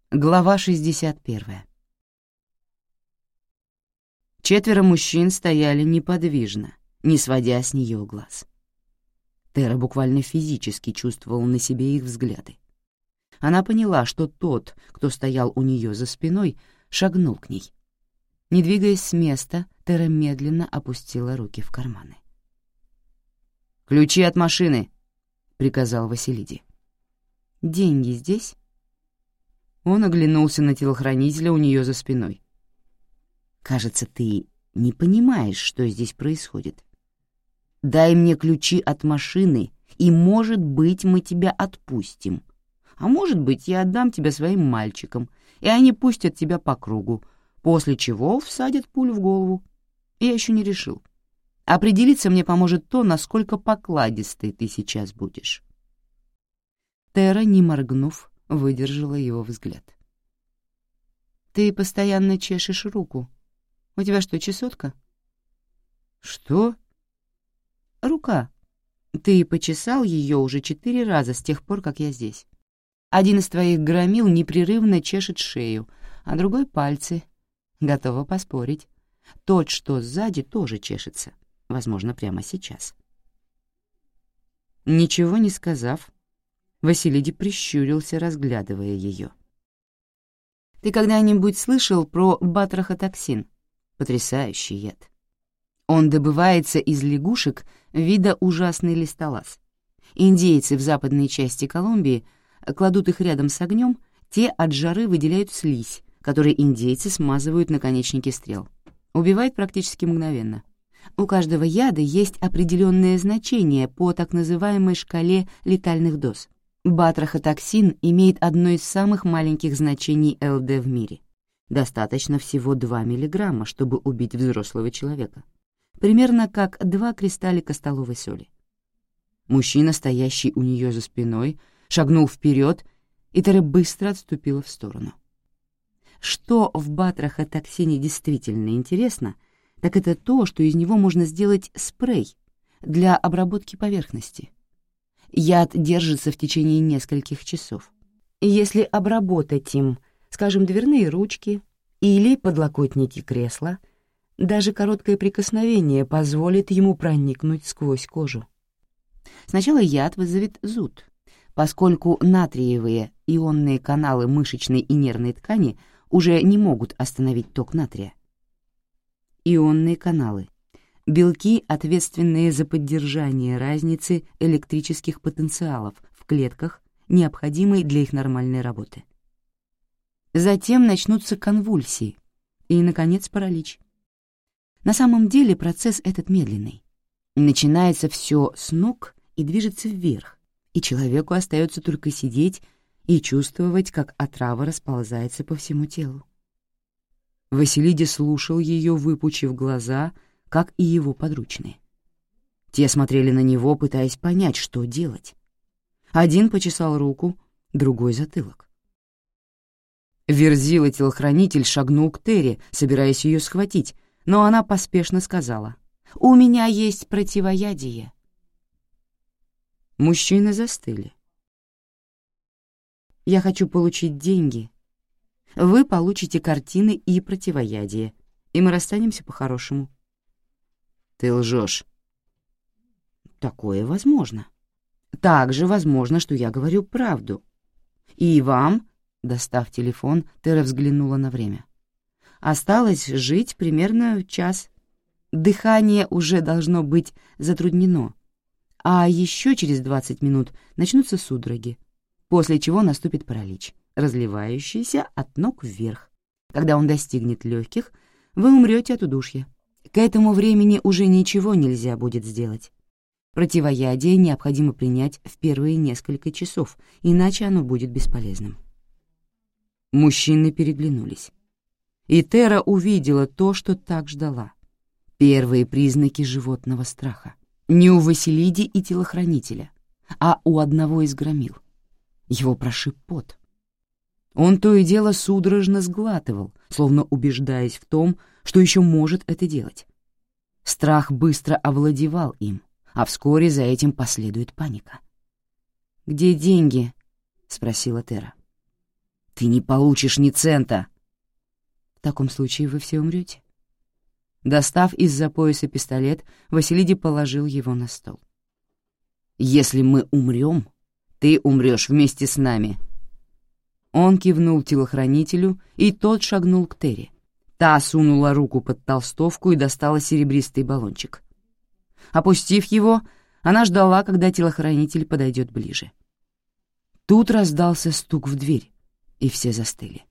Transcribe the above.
Глава 61. 4 мужчин стояли неподвижно, не сводя с нее глаз. Тера буквально физически чувствовала на себе их взгляды. Она поняла, что тот, кто стоял у нее за спиной, шагнул к ней. Не двигаясь с места, Тера медленно опустила руки в карманы. «Ключи от машины!» — приказал Василиди. «Деньги здесь?» Он оглянулся на телохранителя у нее за спиной. «Кажется, ты не понимаешь, что здесь происходит. Дай мне ключи от машины, и, может быть, мы тебя отпустим. А может быть, я отдам тебя своим мальчикам, и они пустят тебя по кругу, после чего всадят пулю в голову. Я еще не решил. Определиться мне поможет то, насколько покладистой ты сейчас будешь». Тера, не моргнув, выдержала его взгляд. «Ты постоянно чешешь руку. У тебя что, чесотка?» «Что?» «Рука. Ты почесал ее уже 4 раза с тех пор, как я здесь. Один из твоих громил непрерывно чешет шею, а другой — пальцы. Готова поспорить. Тот, что сзади, тоже чешется. Возможно, прямо сейчас». Ничего не сказав, Василиди прищурился, разглядывая ее. «Ты когда-нибудь слышал про батрахотоксин? Потрясающий яд. Он добывается из лягушек вида ужасный листолаз. Индейцы в западной части Колумбии кладут их рядом с огнем, те от жары выделяют слизь, которой индейцы смазывают наконечники стрел. Убивает практически мгновенно. У каждого яда есть определенное значение по так называемой шкале летальных доз. Батрахотоксин имеет одно из самых маленьких значений ЛД в мире. Достаточно всего 2 мг, чтобы убить взрослого человека. Примерно как 2 кристаллика столовой соли. Мужчина, стоящий у нее за спиной, шагнул вперед, и Тера быстро отступила в сторону. Что в батрахотоксине действительно интересно, так это то, что из него можно сделать спрей для обработки поверхности. Яд держится в течение нескольких часов. Если обработать им, скажем, дверные ручки или подлокотники кресла, даже короткое прикосновение позволит ему проникнуть сквозь кожу. Сначала яд вызовет зуд, поскольку натриевые ионные каналы мышечной и нервной ткани уже не могут остановить ток натрия. Ионные каналы — белки, ответственные за поддержание разницы электрических потенциалов в клетках, необходимой для их нормальной работы. Затем начнутся конвульсии и, наконец, паралич. На самом деле процесс этот медленный. Начинается все с ног и движется вверх, и человеку остается только сидеть и чувствовать, как отрава расползается по всему телу. Василиди слушал ее, выпучив глаза, как и его подручные. Те смотрели на него, пытаясь понять, что делать. Один почесал руку, другой — затылок. Верзила-телохранитель шагнул к Тере, собираясь ее схватить, но она поспешно сказала: «У меня есть противоядие». Мужчины застыли. «Я хочу получить деньги. Вы получите картины и противоядие, и мы расстанемся по-хорошему». «Ты лжешь». «Такое возможно. Также возможно, что я говорю правду. И вам...» Достав телефон, Тера взглянула на время. «Осталось жить примерно час. Дыхание уже должно быть затруднено. А еще через 20 минут начнутся судороги, после чего наступит паралич, разливающийся от ног вверх. Когда он достигнет легких, вы умрете от удушья. К этому времени уже ничего нельзя будет сделать. Противоядие необходимо принять в первые несколько часов, иначе оно будет бесполезным». Мужчины переглянулись. И Тера увидела то, что так ждала. Первые признаки животного страха. Не у Василиди и телохранителя, а у одного из громил. Его прошиб пот. Он то и дело судорожно сглатывал, словно убеждаясь в том, что еще может это делать. Страх быстро овладевал им, а вскоре за этим последует паника. «Где деньги?» — спросила Тера. Ты не получишь ни цента. В таком случае вы все умрете. Достав из-за пояса пистолет, Василиди положил его на стол. Если мы умрем, ты умрешь вместе с нами. Он кивнул телохранителю, и тот шагнул к Терри. Та сунула руку под толстовку и достала серебристый баллончик. Опустив его, она ждала, когда телохранитель подойдет ближе. Тут раздался стук в дверь, и все застыли.